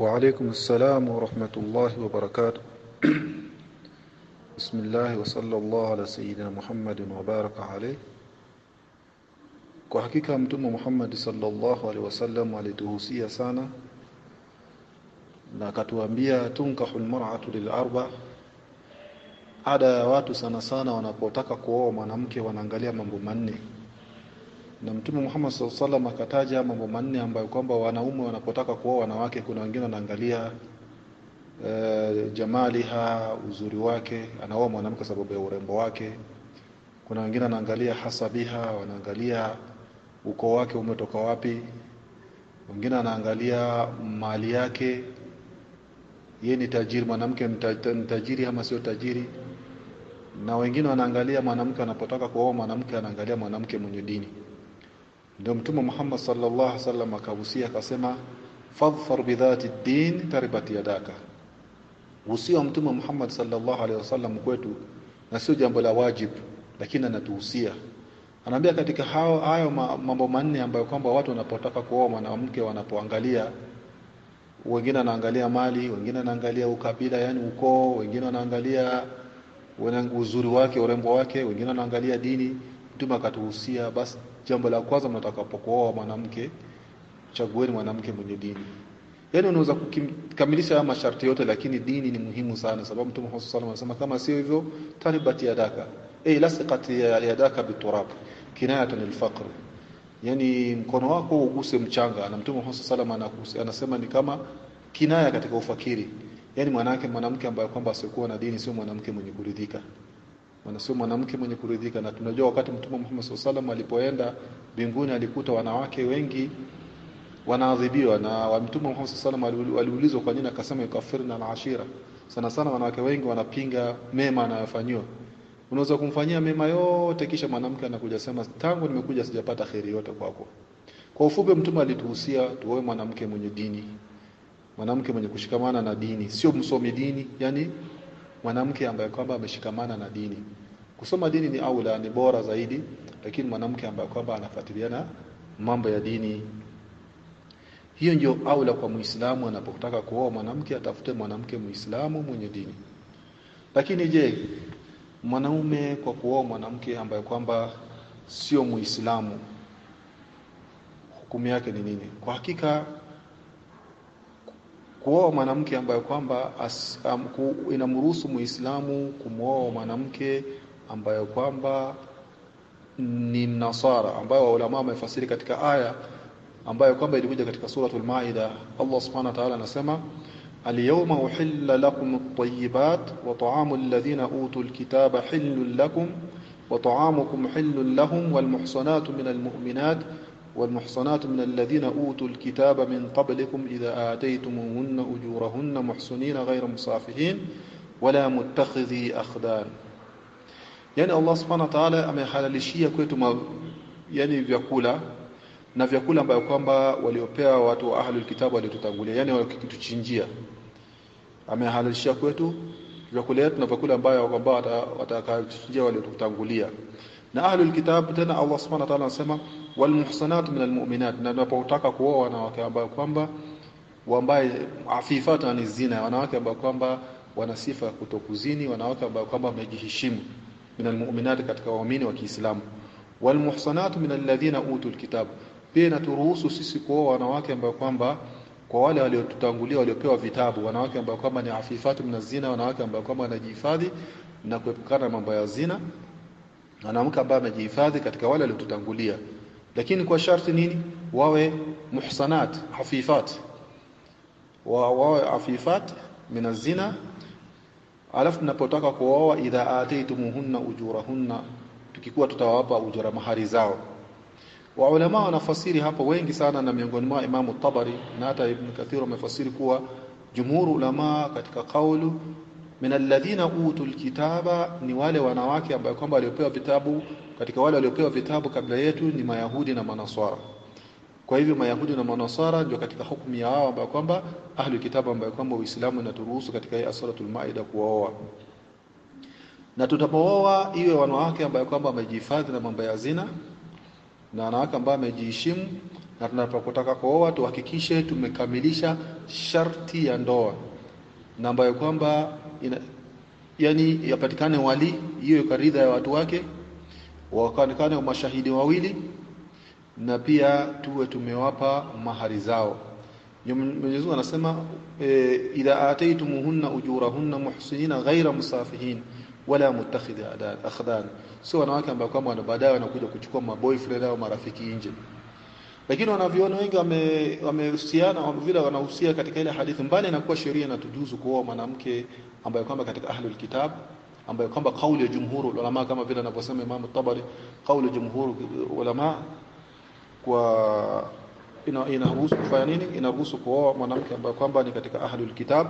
وعليكم السلام ورحمة الله وبركاته. بسم الله وصلى الله على سيدنا محمد وبارك عليه. Kwa hakika mtume Muhammad sallallahu alaihi wasallam alituhusia sana na akatuambia tunkahul mar'atu lil arba. Ada ya watu sana wanapotaka kuoa mwanamke wanaangalia mambo manne. Na mtume Muhammad sallallahu alaihi wasallam akataja mambo manne ambayo kwamba wanaume wanapotaka kuoa wanawake, kuna wengine wanaangalia jamaliha, uzuri wake, anaoa mwanamke sababu ya urembo wake. Kuna wengine wanaangalia hasabiha, wanaangalia ukoo wake umetoka wapi. Wengine wanaangalia mali yake, yeye ni tajiri, mwanamke ni tajiri ama sio tajiri. Na wengine wanaangalia mwanamke anapotaka kuoa mwanamke, anaangalia mwanamke mwenye dini. Ndio mtume Muhammad sallallahu alaihi wasallam akahusia akasema, fadhfar bidhati ad-din taribat yadaka. Usio mtume Muhammad sallallahu alaihi wasallam kwetu, na sio jambo la wajibu, lakini anatuhusia. Anaambia katika hayo mambo manne ambayo kwamba watu wanapotaka kuoa mwanamke wanapoangalia, wengine wanaangalia mali, wengine wanaangalia ukabila, yani ukoo, wengine wanaangalia uzuri wake, urembo wake, wengine wanaangalia dini. Mtume akatuhusia, basi jambo la kwanza mtakapokuoa mwanamke, chagueni mwanamke mwenye dini. Yani unaweza kukamilisha haya masharti yote, lakini dini ni muhimu sana, sababu Mtume Muhammad sallallahu alaihi wasallam anasema kama sio hivyo taribati yadaka, lasiqat yadaka biturab kinayatan alfaqr. Yani mkono wako uguse mchanga, na Mtume Muhammad sallallahu alaihi wasallam anasema ni kama kinaya katika ufakiri. Yani mwanamke ambaye kwamba asiokuwa na dini sio mwanamke mwenye kuridhika. Sio mwanamke mwenye kuridhika. Na tunajua wakati Mtume Muhammad sallallahu alaihi wasallam alipoenda mbinguni alikuta wanawake wengi wanaadhibiwa, na Mtume Muhammad sallallahu alaihi wasallam aliulizwa kwa nini, akasema yukafirna al-ashira. Sana wanawake wengi wanapinga mema anayofanywa. Unaweza kumfanyia mema yote kisha mwanamke anakuja sema tangu nimekuja sijapata khairi yote kwako. Kwa ufupi Mtume alituhusia tuoe mwanamke mwenye dini, mwanamke mwenye kushikamana na dini, sio msomi dini, yani mwanamke ambaye kwamba ameshikamana na dini. Kusoma dini ni aula, ni bora zaidi, lakini mwanamke ambaye kwamba anafuatiliana mambo ya dini, hiyo ndio aula kwa Muislamu. Anapotaka kuoa mwanamke atafute mwanamke Muislamu mwenye dini. Lakini je, mwanaume kwa kuoa mwanamke ambaye kwamba sio Muislamu, hukumu yake ni nini? Kwa hakika kuoa mwanamke ambaye kwamba inamruhusu Muislamu kumwoa mwanamke ambaye kwamba ni Nasara, ambayo ulama wamefasiri katika aya ambayo kwamba ilikuja katika suratul Maida. Allah subhanahu wa ta'ala anasema, al-yawma uhilla lakum at-tayyibat wa ta'amu alladhina utul kitaba hillun lakum wa ta'amukum hillun lahum wal muhsanatu minal mu'minat والمحصنات من الذين أوتوا الكتاب من قبلكم إذا آتيتموهن أجورهن محصنين غير مصافحين ولا متخذي أخدان. Yani Allah subhanahu wa ta'ala amehalalishia kwetu yani vyakula, na vyakula ambayo kwamba waliopewa watu wa ahlul kitabu waliotutangulia, yani wakituchinjia. Amehalalishia kwetu vyakula yetu na vyakula ambayo kwamba watakachinjia waliotutangulia. Na ahlul kitab tena Allah subhanahu wa ta'ala anasema wal muhsanatu minal mu'minat, na tunapotaka kuoa wanawake ambao kwamba afifata ni zina, wanawake ambao kwamba wana sifa ya kutokuzini, wanawake ambao kwamba wamejiheshimu, minal mu'minat, katika waumini wa Kiislamu. Wal muhsanatu minal ladhina utul kitab, pia naturuhusu sisi kuoa wanawake ambao kwamba kwa wale waliotutangulia waliopewa vitabu, wanawake ambao kwamba ni afifatu minaz zina, wanawake ambao kwamba wanajihifadhi na kuepukana mambo ya zina, wanawake ambao wamejihifadhi katika wale waliotutangulia. Lakini kwa sharti nini? Wawe muhsanat, hafifat, wawe afifat minaz zina. Alafu tunapotaka kuoa, idha ataytumuhunna ujurahunna, tukikuwa tutawapa ujura mahari zao. Wa ulama wanafasiri hapo wengi sana, na miongoni mwa Imam Tabari na hata Ibn Kathir wamefasiri kuwa jumhur ulama katika kaulu min alladhina utul kitaba ni wale wanawake ambao kwamba waliopewa vitabu, katika wale waliopewa vitabu kabla yetu ni Mayahudi na Manaswara. Kwa hivyo Mayahudi na Manaswara ndio katika hukumu ya hao ambao kwamba ahli kitabu ambao kwamba Uislamu unaturuhusu katika hii suratul Maida kuoa. Na tutapooa iwe wanawake ambao kwamba wamejihifadhi na mambo ya zina, na wanawake ambao wamejiheshimu, na tunapotaka kuoa tuhakikishe tumekamilisha sharti ya ndoa, na ambayo kwamba yani yapatikane wali, hiyo karidha ya watu wake, wakaonekane mashahidi wawili, na pia tuwe tumewapa mahari zao. Mwenyezi Mungu anasema idha ataytumuhunna ujurahunna muhsinina ghaira musafihin wala muttakhidhi akhdan, sio wanawake ambao kama baadaye wanakuja kuchukua maboyfriend au marafiki nje. Lakini wanaviona wengi wamehusiana vile wanahusia katika ile hadithi, mbali inakuwa sheria inatujuzu kuoa mwanamke ambaye kwamba katika ahlul kitab, ambaye kwamba kauli ya jumhur ulama kama vile anavyosema Imam Tabari, kauli ya jumhur ulama kwa inaruhusu kufanya nini, inaruhusu kuoa mwanamke ambaye kwamba ni katika ahlul kitab,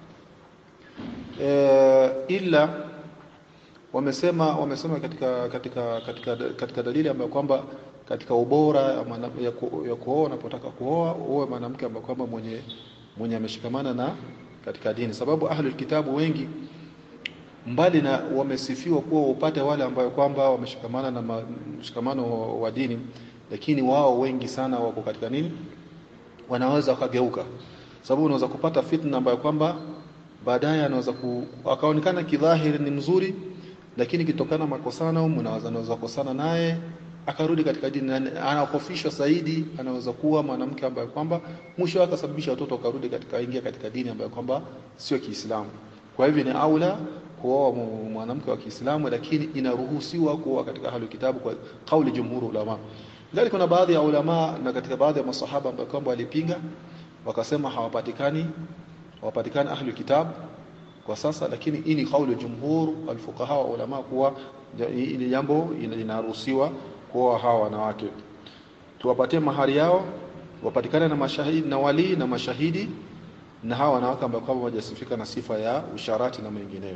ila wamesema katika dalili ambayo kwamba katika ubora ya kuoa, unapotaka kuoa uwe mwanamke ambaye kwamba mwenye ameshikamana na katika dini, sababu ahlul kitabu wengi mbali na wamesifiwa kuwa upate wale ambao kwamba wameshikamana na mshikamano wa dini, lakini wao wengi sana wako katika nini, wanaweza wakageuka. Sababu unaweza kupata fitna ambayo kwamba baadaye anaweza akaonekana kidhahiri ni mzuri, lakini kitokana makosana mnaweza kukosana naye akarudi katika dini, anakofishwa zaidi, anaweza kuwa mwanamke ambaye kwamba mwisho akasababisha watoto karudi ingia katika dini ambayo kwamba sio Kiislamu. Kwa hivyo ni aula kuoa mwanamke wa Kiislamu, lakini inaruhusiwa kuoa katika ahlul kitabu kwa kauli jumhur ulama. Ndio kuna baadhi ya ulama na katika baadhi ya masahaba ambao kwamba walipinga wakasema hawapatikani ahlul kitab kwa sasa, lakini hii ni kauli jumhur alfuqaha wa ulama kuwa ili jambo linaruhusiwa kuoa hawa wanawake, tuwapatie mahari yao, wapatikane na mashahidi na wali na mashahidi, na hawa wanawake ambao kwamba wajasifika na sifa ya usharati na mengineyo.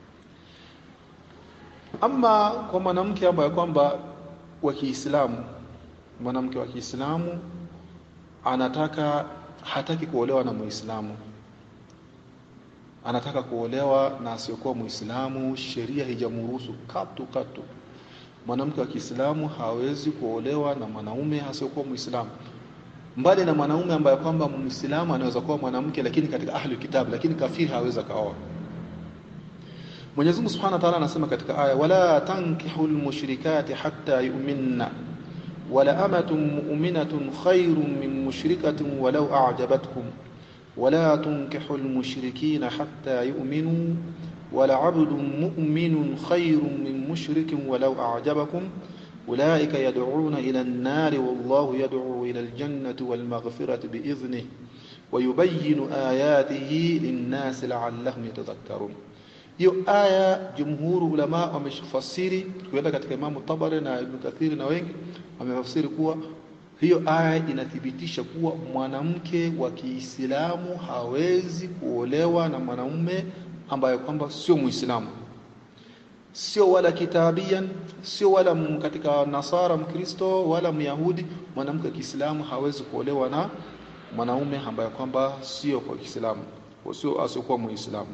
Ama kwa mwanamke ambaye kwamba wa Kiislamu, mwanamke wa Kiislamu hataki kuolewa na Muislamu, anataka kuolewa na asiyokuwa Muislamu, sheria haijamruhusu katu. Mwanamke wa Kiislamu hawezi kuolewa na mwanaume asiyokuwa Muislamu, mbali na mwanaume ambaye kwamba Muislamu anaweza kuwa mwanamke lakini katika ahlul kitab, lakini kafiri hawezi kaoa. Mwenyezi Mungu Subhanahu wa Ta'ala anasema katika aya, wala tankihul mushrikati hatta yu'minna wala amatun mu'minatun khairun min mushrikatin walau a'jabatkum wala tunkihul mushrikina hatta yu'minu wala 'abdun mu'minun khairun min mushrikin walau a'jabakum ulaika yad'una ila an-nari wallahu yad'u ila al-jannati wal maghfirati bi'idhnihi wa yubayyinu ayatihi lin-nasi la'allahum yatadhakkarun. Hiyo aya jumhur ulama wameshafasiri, kwenda katika Imam Tabari na Ibn Kathir na wengi wamefasiri kuwa hiyo aya inathibitisha kuwa mwanamke wa Kiislamu hawezi kuolewa na mwanamume ambaye kwamba sio Muislamu, sio wala kitabian, sio wala katika Nasara Mkristo wala Myahudi. Mwanamke wa Kiislamu hawezi kuolewa na mwanamume ambaye kwamba sio kwa Kiislamu, sio asiokuwa Muislamu,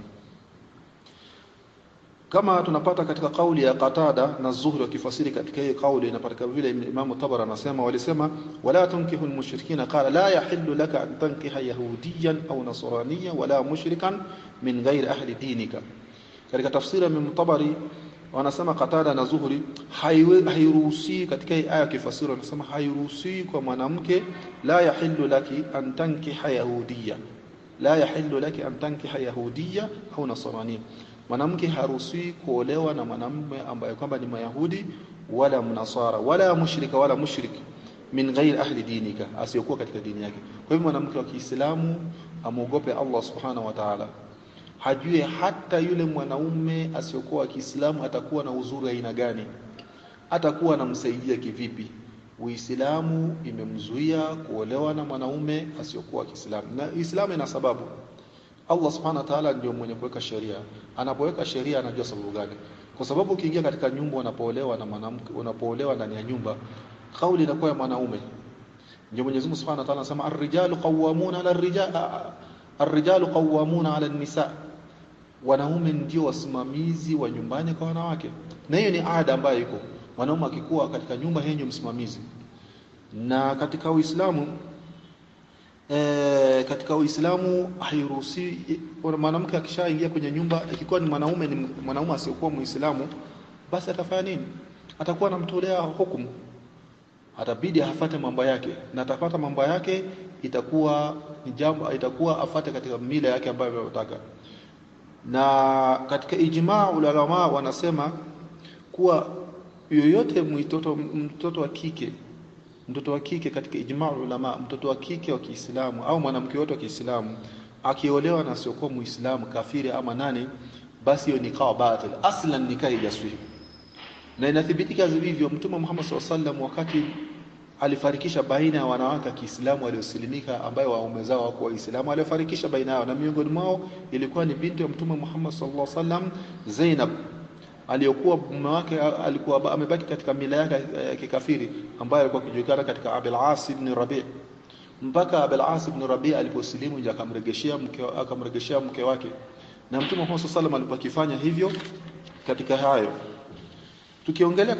kama tunapata katika kauli ya Qatada na Zuhri wakifasiri katika hii kauli. Inapata vile Imam Tabari anasema, walisema wala tunkihul mushrikina, qala la yahillu laka an tankiha yahudiyan au nasraniyan wala mushrikan min ghairi ahli dinika. Katika tafsiri ya Imam Tabari wanasema Qatada na Zuhri hairuhusi katika hii aya kifasiri, wanasema hairuhusi kwa mwanamke, la yahillu laki an tankiha yahudiya, la yahillu laki an tankiha yahudiya au nasraniya. Mwanamke haruhusiwi kuolewa na mwanamume ambaye kwamba ni Mayahudi wala Mnasara wala mushrika wala mushrik min ghairi ahli dinika, asiyokuwa katika dini yake. Kwa hivyo mwanamke wa Kiislamu amuogope Allah Subhanahu wa Ta'ala, hajue hata yule mwanaume asiyokuwa Kiislamu atakuwa na uzuri aina gani, atakuwa anamsaidia kivipi. Uislamu imemzuia kuolewa na mwanaume asiyokuwa Kiislamu, na Uislamu ina sababu. Allah Subhanahu wa Ta'ala ndio mwenye kuweka sheria. Anapoweka sheria anajua sababu gani. Kwa sababu ukiingia katika nyumba unapoolewa na mwanamke, unapoolewa ndani ya nyumba, kauli inakuwa ya mwanaume. Ndio Mwenyezi Mungu Subhanahu wa Ta'ala anasema ar-rijalu qawwamuna 'ala ar-rijalu qawwamuna 'ala an-nisa. Wanaume ndio wasimamizi wa nyumbani kwa wanawake. Na hiyo ni ada ambayo iko. Mwanaume akikuwa katika nyumba yenye msimamizi. Na katika Uislamu hairuhusi mwanamke akishaingia kwenye nyumba, ikiwa ni mwanaume asiyokuwa Muislamu, basi atafanya nini? Atakuwa anamtolea hukumu, atabidi afuate mambo yake, na atafuata mambo yake itakuwa afate katika mila yake ambayo anataka. Na katika ijmaa ulama wanasema kuwa yoyote mtoto wa kike katika ijmaa ulama, mtoto wa kike wa Kiislamu au mwanamke wote wa Kiislamu akiolewa na sio Muislamu, kafiri ama nani, basi hiyo nikah batil, aslan nikah yaswi. Na inathibitika hivyo Mtume Muhammad SAW wakati alifarikisha baina ya wanawake wa Kiislamu waliosilimika ambao waume zao wako Waislamu, alifarikisha baina yao, na miongoni mwao ilikuwa ni binti ya Mtume Muhammad SAW, Zainab, aliyokuwa mume wake alikuwa amebaki katika mila yake ya kikafiri ambayo alikuwa kujulikana katika Abul As ibn Rabi', mpaka Abul As ibn Rabi' aliposilimu akamregeshea mke wake. Na Mtume Muhammad SAW alipokifanya hivyo katika hayo, tukiongelea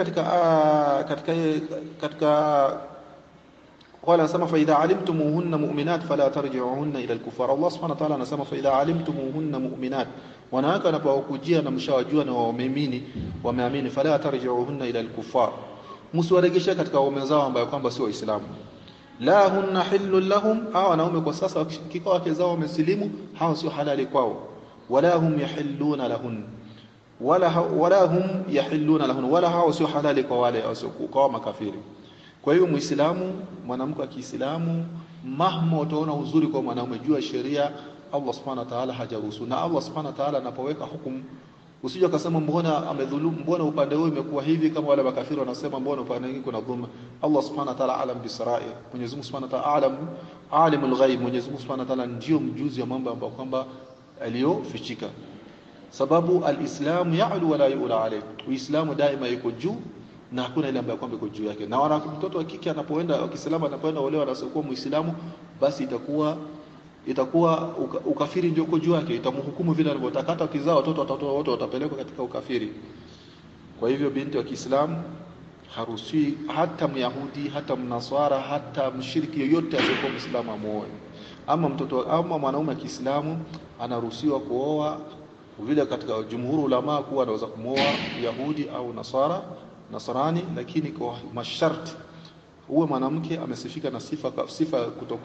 katika wala anasema fa idha alimtumuhunna mu'minat fala tarji'uhunna ila al-kufar. Allah subhanahu wa ta'ala anasema fa idha alimtumuhunna mu'minat, wanawake wanapokujia na mshawajua na wameamini, fala tarji'uhunna ila al-kufar, msiwaregeshe katika waume zao ambao kwamba sio Waislamu. La hunna hillun lahum, hawa wanaume kwa sasa kikao wake zao wamesilimu, hao sio halali kwao. Wala hum yahilluna lahun, wala hum yahilluna lahun, wala hao sio halali kwa wale kwa makafiri. Kwa hiyo Muislamu, mwanamke wa Kiislamu, mahma utaona uzuri kwa mwanaume, jua sheria Allah subhanahu wa ta'ala hajaruhusu. Na Allah subhanahu wa ta'ala anapoweka hukumu, usije ukasema mbona amedhulumu, mbona upande huu imekuwa hivi, kama wale makafiri wanasema mbona upande mwingine kuna dhulma. Allah subhanahu wa ta'ala alam bisarair, Mwenyezi Mungu subhanahu wa ta'ala alimul ghaib, Mwenyezi Mungu subhanahu wa ta'ala ndio mjuzi wa mambo ambayo kwamba aliyofichika. Sababu alislam ya'lu wala yu'la alayh, Uislamu daima yuko juu na hakuna ile ambayo kwamba iko juu yake. Na mtoto wa kike anapoenda wa Kiislamu anapoenda olewa na sio Muislamu, basi itakuwa ukafiri ndio uko juu yake, itamhukumu vile anavyotaka. Hata kizao watoto wote watapelekwa katika ukafiri. Kwa hivyo binti wa Kiislamu haruhusi, hata Myahudi, hata Mnaswara, hata mshiriki yoyote asiyokuwa Muislamu amuoe. Ama mwanaume wa Kiislamu anaruhusiwa kuoa, vile katika jumhuru ulama kuwa anaweza kumuoa Yahudi au Nasrani, lakini kwa masharti uwe mwanamke amesifika na sifa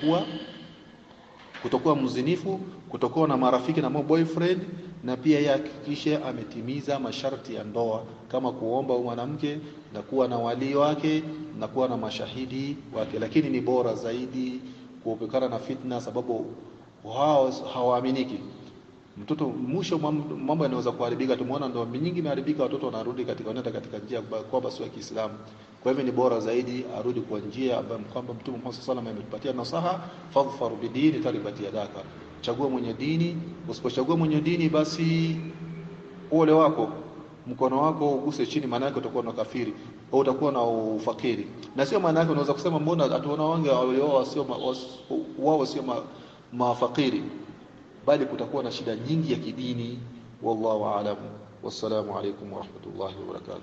kutokuwa mzinifu, kutokuwa na marafiki na boyfriend, na pia yahakikishe ametimiza masharti ya ndoa, kama kuomba mwanamke na kuwa na wali wake na kuwa na mashahidi wake. Lakini ni bora zaidi kuepukana na fitna, sababu wao hawaaminiki. Mtoto mwisho mambo yanaweza kuharibika. Tumeona ndoa nyingi imeharibika, watoto wanarudi wanaenda katika njia kwa basi ya Kiislamu. Kwa hivyo ni bora zaidi arudi kwa njia ambayo kwamba Mtume Muhammad sallallahu alaihi wasallam ametupatia nasaha, fadhfar bidini taribati yadaka, chagua mwenye dini. Usipochagua mwenye dini, basi ole wako, mkono wako uguse chini, maana yake utakuwa na kafiri au utakuwa na ufakiri. Na sio maana yake unaweza kusema mbona atuona wange wao sio mafakiri, bali kutakuwa na shida nyingi ya kidini. Wallahu aalam. Wassalamu alaykum wa rahmatullahi wa barakatuh.